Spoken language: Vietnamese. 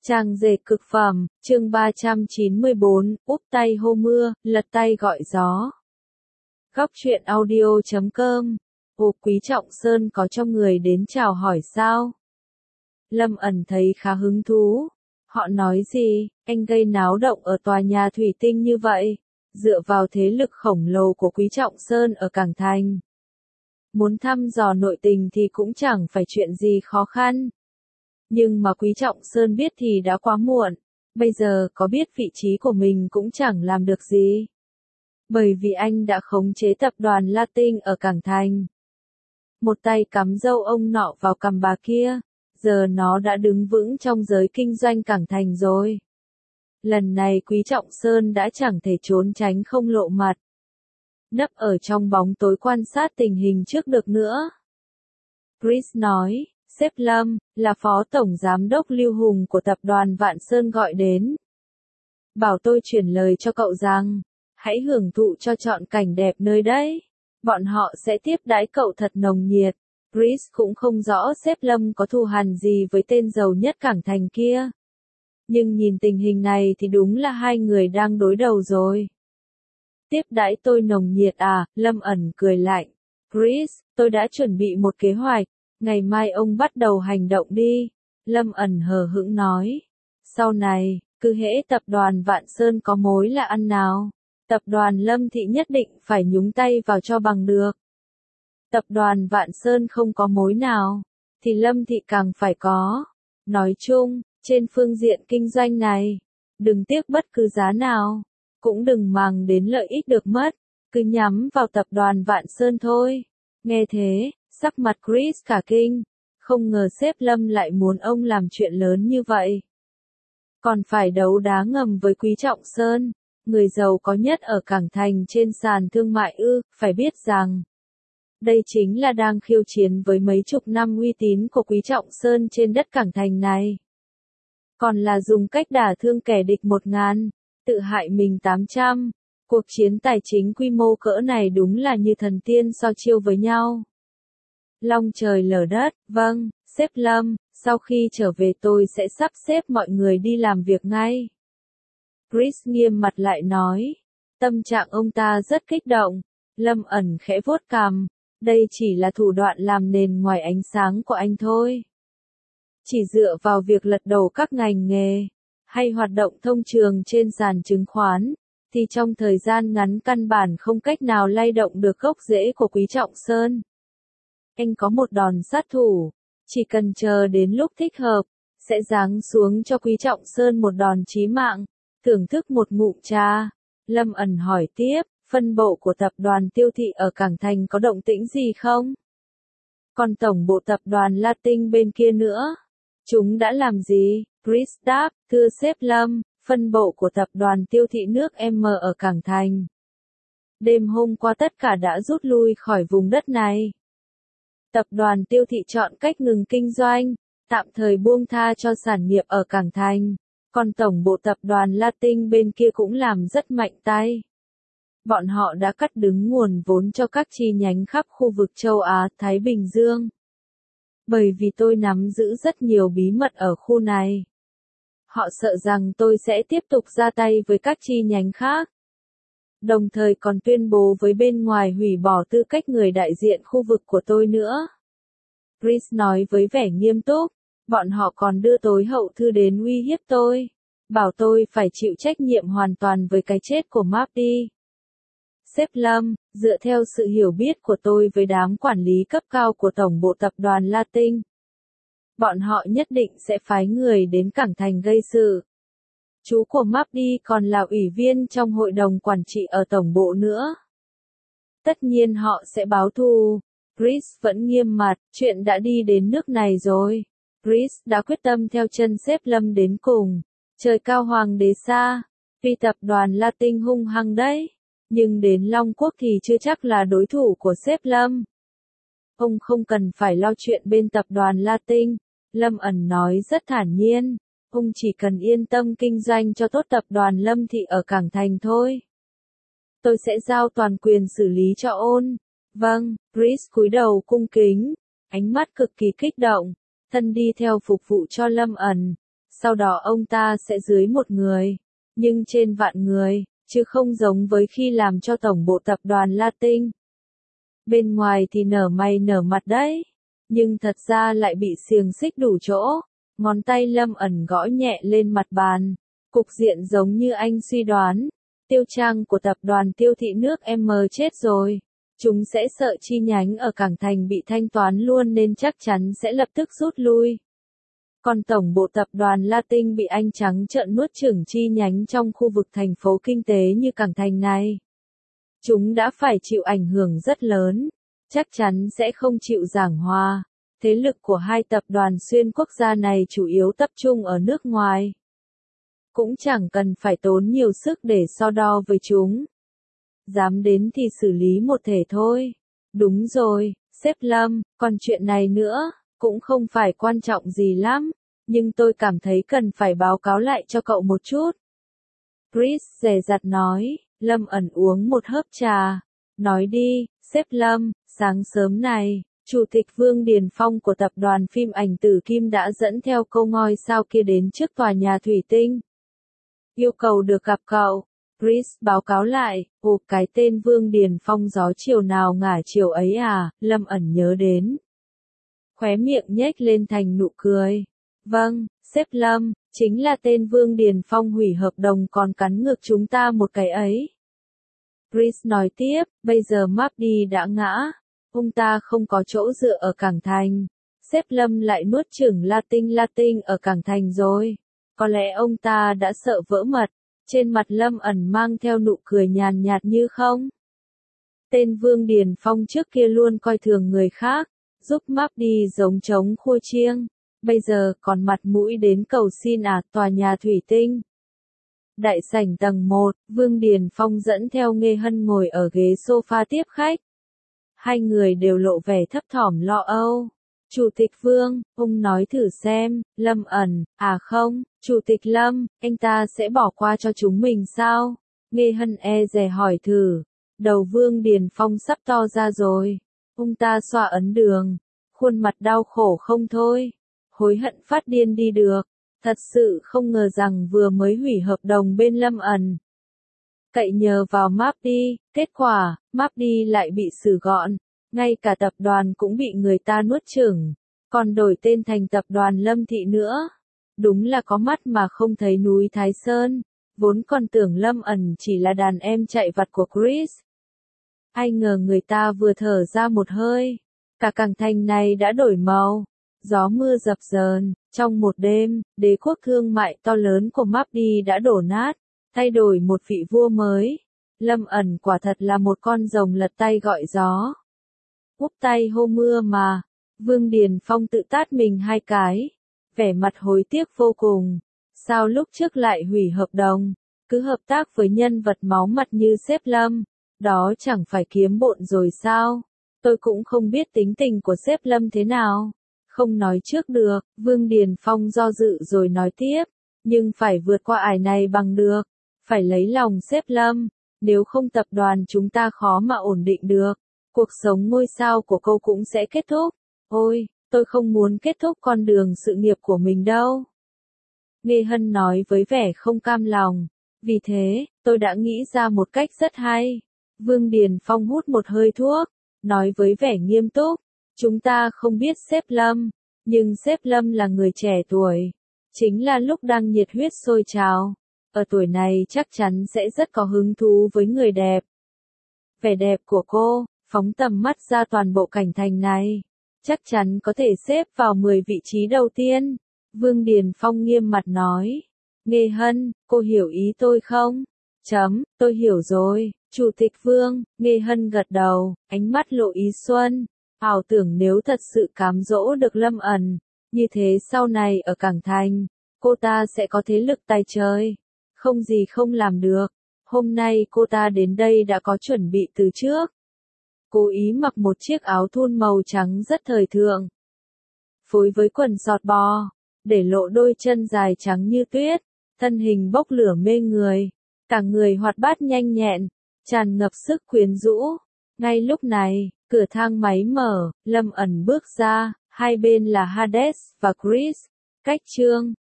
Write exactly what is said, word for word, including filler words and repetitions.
Trang dệt cực phẩm, chương ba trăm chín mươi bốn, úp tay hô mưa, lật tay gọi gió. Góc truyện audio chấm com. Ồ, Quý Trọng Sơn có cho người đến chào hỏi sao? Lâm ẩn thấy khá hứng thú. Họ nói gì, anh gây náo động ở tòa nhà thủy tinh như vậy, dựa vào thế lực khổng lồ của Quý Trọng Sơn ở Cảng Thành. Muốn thăm dò nội tình thì cũng chẳng phải chuyện gì khó khăn. Nhưng mà Quý Trọng Sơn biết thì đã quá muộn, bây giờ có biết vị trí của mình cũng chẳng làm được gì. Bởi vì anh đã khống chế tập đoàn Latin ở Cảng Thành. Một tay cắm râu ông nọ vào cằm bà kia, giờ nó đã đứng vững trong giới kinh doanh Cảng Thành rồi. Lần này Quý Trọng Sơn đã chẳng thể trốn tránh không lộ mặt. Nấp ở trong bóng tối quan sát tình hình trước được nữa. Chris nói, sếp Lâm, là phó tổng giám đốc Lưu Hùng của tập đoàn Vạn Sơn gọi đến. Bảo tôi chuyển lời cho cậu rằng, hãy hưởng thụ cho trọn cảnh đẹp nơi đấy. Bọn họ sẽ tiếp đãi cậu thật nồng nhiệt. Chris cũng không rõ sếp Lâm có thù hằn gì với tên giàu nhất Cảng Thành kia. Nhưng nhìn tình hình này thì đúng là hai người đang đối đầu rồi. Tiếp đãi tôi nồng nhiệt à, Lâm ẩn cười lạnh. Chris, tôi đã chuẩn bị một kế hoạch. Ngày mai ông bắt đầu hành động đi. Lâm ẩn hờ hững nói. Sau này, cứ hễ tập đoàn Vạn Sơn có mối là ăn nào. Tập đoàn Lâm Thị nhất định phải nhúng tay vào cho bằng được. Tập đoàn Vạn Sơn không có mối nào, thì Lâm Thị càng phải có. Nói chung, trên phương diện kinh doanh này, đừng tiếc bất cứ giá nào, cũng đừng màng đến lợi ích được mất, cứ nhắm vào tập đoàn Vạn Sơn thôi. Nghe thế, sắc mặt Chris cả kinh, không ngờ sếp Lâm lại muốn ông làm chuyện lớn như vậy. Còn phải đấu đá ngầm với Quý Trọng Sơn, người giàu có nhất ở Cảng Thành trên sàn thương mại ư, phải biết rằng, đây chính là đang khiêu chiến với mấy chục năm uy tín của Quý Trọng Sơn trên đất Cảng Thành này. Còn là dùng cách đả thương kẻ địch một ngàn, tự hại mình tám trăm, cuộc chiến tài chính quy mô cỡ này đúng là như thần tiên so chiêu với nhau. Long trời lở đất, vâng, sếp Lâm, sau khi trở về tôi sẽ sắp xếp mọi người đi làm việc ngay. Chris nghiêm mặt lại nói, tâm trạng ông ta rất kích động. Lâm ẩn khẽ vuốt cằm, đây chỉ là thủ đoạn làm nền ngoài ánh sáng của anh thôi. Chỉ dựa vào việc lật đổ các ngành nghề, hay hoạt động thông trường trên sàn chứng khoán, thì trong thời gian ngắn căn bản không cách nào lay động được gốc rễ của Quý Trọng Sơn. Anh có một đòn sát thủ, chỉ cần chờ đến lúc thích hợp, sẽ giáng xuống cho Quý Trọng Sơn một đòn chí mạng. Thưởng thức một ngụm trà, Lâm ẩn hỏi tiếp, phân bộ của tập đoàn Tiêu Thị ở Cảng Thành có động tĩnh gì không? Còn tổng bộ tập đoàn Latin bên kia nữa, chúng đã làm gì? Chris đáp, thưa sếp Lâm, phân bộ của tập đoàn Tiêu Thị nước M ở Cảng Thành. Đêm hôm qua tất cả đã rút lui khỏi vùng đất này. Tập đoàn Tiêu Thị chọn cách ngừng kinh doanh, tạm thời buông tha cho sản nghiệp ở Cảng Thành. Còn tổng bộ tập đoàn Latin bên kia cũng làm rất mạnh tay. Bọn họ đã cắt đứt nguồn vốn cho các chi nhánh khắp khu vực châu Á, Thái Bình Dương. Bởi vì tôi nắm giữ rất nhiều bí mật ở khu này. Họ sợ rằng tôi sẽ tiếp tục ra tay với các chi nhánh khác. Đồng thời còn tuyên bố với bên ngoài hủy bỏ tư cách người đại diện khu vực của tôi nữa. Chris nói với vẻ nghiêm túc. Bọn họ còn đưa tối hậu thư đến uy hiếp tôi, bảo tôi phải chịu trách nhiệm hoàn toàn với cái chết của Mapdi. Sếp Lâm, dựa theo sự hiểu biết của tôi với đám quản lý cấp cao của tổng bộ tập đoàn Latin, bọn họ nhất định sẽ phái người đến Cảng Thành gây sự. Chú của Mapdi còn là ủy viên trong hội đồng quản trị ở tổng bộ nữa. Tất nhiên họ sẽ báo thù. Chris vẫn nghiêm mặt, chuyện đã đi đến nước này rồi. Chris đã quyết tâm theo chân sếp Lâm đến cùng. Trời cao hoàng đế xa, vì tập đoàn Latin hung hăng đấy, nhưng đến Long Quốc thì chưa chắc là đối thủ của sếp Lâm. Ông không cần phải lo chuyện bên tập đoàn Latin, Lâm ẩn nói rất thản nhiên. Ông chỉ cần yên tâm kinh doanh cho tốt tập đoàn Lâm Thị ở Cảng Thành thôi. Tôi sẽ giao toàn quyền xử lý cho ôn. Vâng, Chris cúi đầu cung kính, ánh mắt cực kỳ kích động. Thân đi theo phục vụ cho Lâm ẩn. sau đó ông ta sẽ dưới một người, nhưng trên vạn người, chứ không giống với khi làm cho tổng bộ tập đoàn Latin. Bên ngoài thì nở mày nở mặt đấy, nhưng thật ra lại bị xiềng xích đủ chỗ. Ngón tay Lâm ẩn gõ nhẹ lên mặt bàn. Cục diện giống như anh suy đoán. Tiêu trang của tập đoàn tiêu thị nước M chết rồi. Chúng sẽ sợ chi nhánh ở Cảng Thành bị thanh toán luôn nên chắc chắn sẽ lập tức rút lui. Còn tổng bộ tập đoàn Latin bị anh trắng trợn nuốt chửng chi nhánh trong khu vực thành phố kinh tế như Cảng Thành này. Chúng đã phải chịu ảnh hưởng rất lớn. Chắc chắn sẽ không chịu giảng hòa. Thế lực của hai tập đoàn xuyên quốc gia này chủ yếu tập trung ở nước ngoài. Cũng chẳng cần phải tốn nhiều sức để so đo với chúng. Dám đến thì xử lý một thể thôi. Đúng rồi, sếp Lâm, còn chuyện này nữa, cũng không phải quan trọng gì lắm, nhưng tôi cảm thấy cần phải báo cáo lại cho cậu một chút. Chris dè dặt nói, Lâm ẩn uống một hớp trà. Nói đi, sếp Lâm, sáng sớm này. Chủ tịch Vương Điền Phong của tập đoàn phim ảnh Tử Kim đã dẫn theo câu ngôi sao kia đến trước tòa nhà thủy tinh. Yêu cầu được gặp cậu. Chris báo cáo lại, ồ cái tên Vương Điền Phong gió chiều nào ngả chiều ấy à, Lâm ẩn nhớ đến. Khóe miệng nhếch lên thành nụ cười. Vâng, sếp Lâm, chính là tên Vương Điền Phong hủy hợp đồng còn cắn ngược chúng ta một cái ấy. Chris nói tiếp, bây giờ Mapdi đã ngã. Ông ta không có chỗ dựa ở Cảng Thành. Sếp Lâm lại nuốt chửng Latin Latin ở Cảng Thành rồi. Có lẽ ông ta đã sợ vỡ mật. Trên mặt Lâm ẩn mang theo nụ cười nhàn nhạt như không. Tên Vương Điền Phong trước kia luôn coi thường người khác, giúp Mapdi giống trống khua chiêng. Bây giờ còn mặt mũi đến cầu xin à tòa nhà thủy tinh. Đại sảnh tầng một, Vương Điền Phong dẫn theo Nghê Hân ngồi ở ghế sofa tiếp khách. Hai người đều lộ vẻ thấp thỏm lo âu. Chủ tịch Vương, ông nói thử xem, Lâm ẩn, à không, Chủ tịch Lâm, anh ta sẽ bỏ qua cho chúng mình sao? Nghê Hân e dè hỏi thử. Đầu Vương Điền Phong sắp to ra rồi. Ông ta xoa ấn đường. Khuôn mặt đau khổ không thôi. Hối hận phát điên đi được. Thật sự không ngờ rằng vừa mới hủy hợp đồng bên Lâm ẩn. Cậy nhờ vào Mapdi, kết quả, Mapdi lại bị xử gọn. Ngay cả tập đoàn cũng bị người ta nuốt chửng. Còn đổi tên thành tập đoàn Lâm Thị nữa. Đúng là có mắt mà không thấy núi Thái Sơn. Vốn còn tưởng Lâm ẩn chỉ là đàn em chạy vặt của Chris. Ai ngờ người ta vừa thở ra một hơi. Cả Cảng Thành này đã đổi màu. Gió mưa dập dờn. Trong một đêm, đế quốc thương mại to lớn của Mapdi đã đổ nát. Thay đổi một vị vua mới. Lâm ẩn quả thật là một con rồng lật tay gọi gió. Úp tay hô mưa mà. Vương Điền Phong tự tát mình hai cái. Vẻ mặt hối tiếc vô cùng. Sao lúc trước lại hủy hợp đồng? Cứ hợp tác với nhân vật máu mặt như sếp Lâm. Đó chẳng phải kiếm bộn rồi sao? Tôi cũng không biết tính tình của sếp Lâm thế nào. Không nói trước được. Vương Điền Phong do dự rồi nói tiếp. Nhưng phải vượt qua ải này bằng được. Phải lấy lòng sếp Lâm. Nếu không tập đoàn chúng ta khó mà ổn định được. Cuộc sống ngôi sao của cô cũng sẽ kết thúc. Ôi, tôi không muốn kết thúc con đường sự nghiệp của mình đâu. Nghê Hân nói với vẻ không cam lòng. Vì thế, tôi đã nghĩ ra một cách rất hay. Vương Điền Phong hút một hơi thuốc. Nói với vẻ nghiêm túc. Chúng ta không biết sếp Lâm. Nhưng sếp Lâm là người trẻ tuổi. Chính là lúc đang nhiệt huyết sôi trào. Ở tuổi này chắc chắn sẽ rất có hứng thú với người đẹp. Vẻ đẹp của cô, phóng tầm mắt ra toàn bộ Cảng Thành này. Chắc chắn có thể xếp vào mười vị trí đầu tiên. Vương Điền Phong nghiêm mặt nói. Nghê Hân, cô hiểu ý tôi không? Chấm, tôi hiểu rồi, Chủ tịch Vương. Nghê Hân gật đầu, ánh mắt lộ ý xuân. Ảo tưởng nếu thật sự cám dỗ được Lâm ẩn. Như thế sau này ở Cảng Thành, cô ta sẽ có thế lực tài trời. Không gì không làm được. Hôm nay cô ta đến đây đã có chuẩn bị từ trước. Cố ý mặc một chiếc áo thun màu trắng rất thời thượng. Phối với quần sọt bò. Để lộ đôi chân dài trắng như tuyết. Thân hình bốc lửa mê người. Cả người hoạt bát nhanh nhẹn. Tràn ngập sức quyến rũ. Ngay lúc này, cửa thang máy mở. Lâm ẩn bước ra. Hai bên là Hades và Chris. Cách Trương.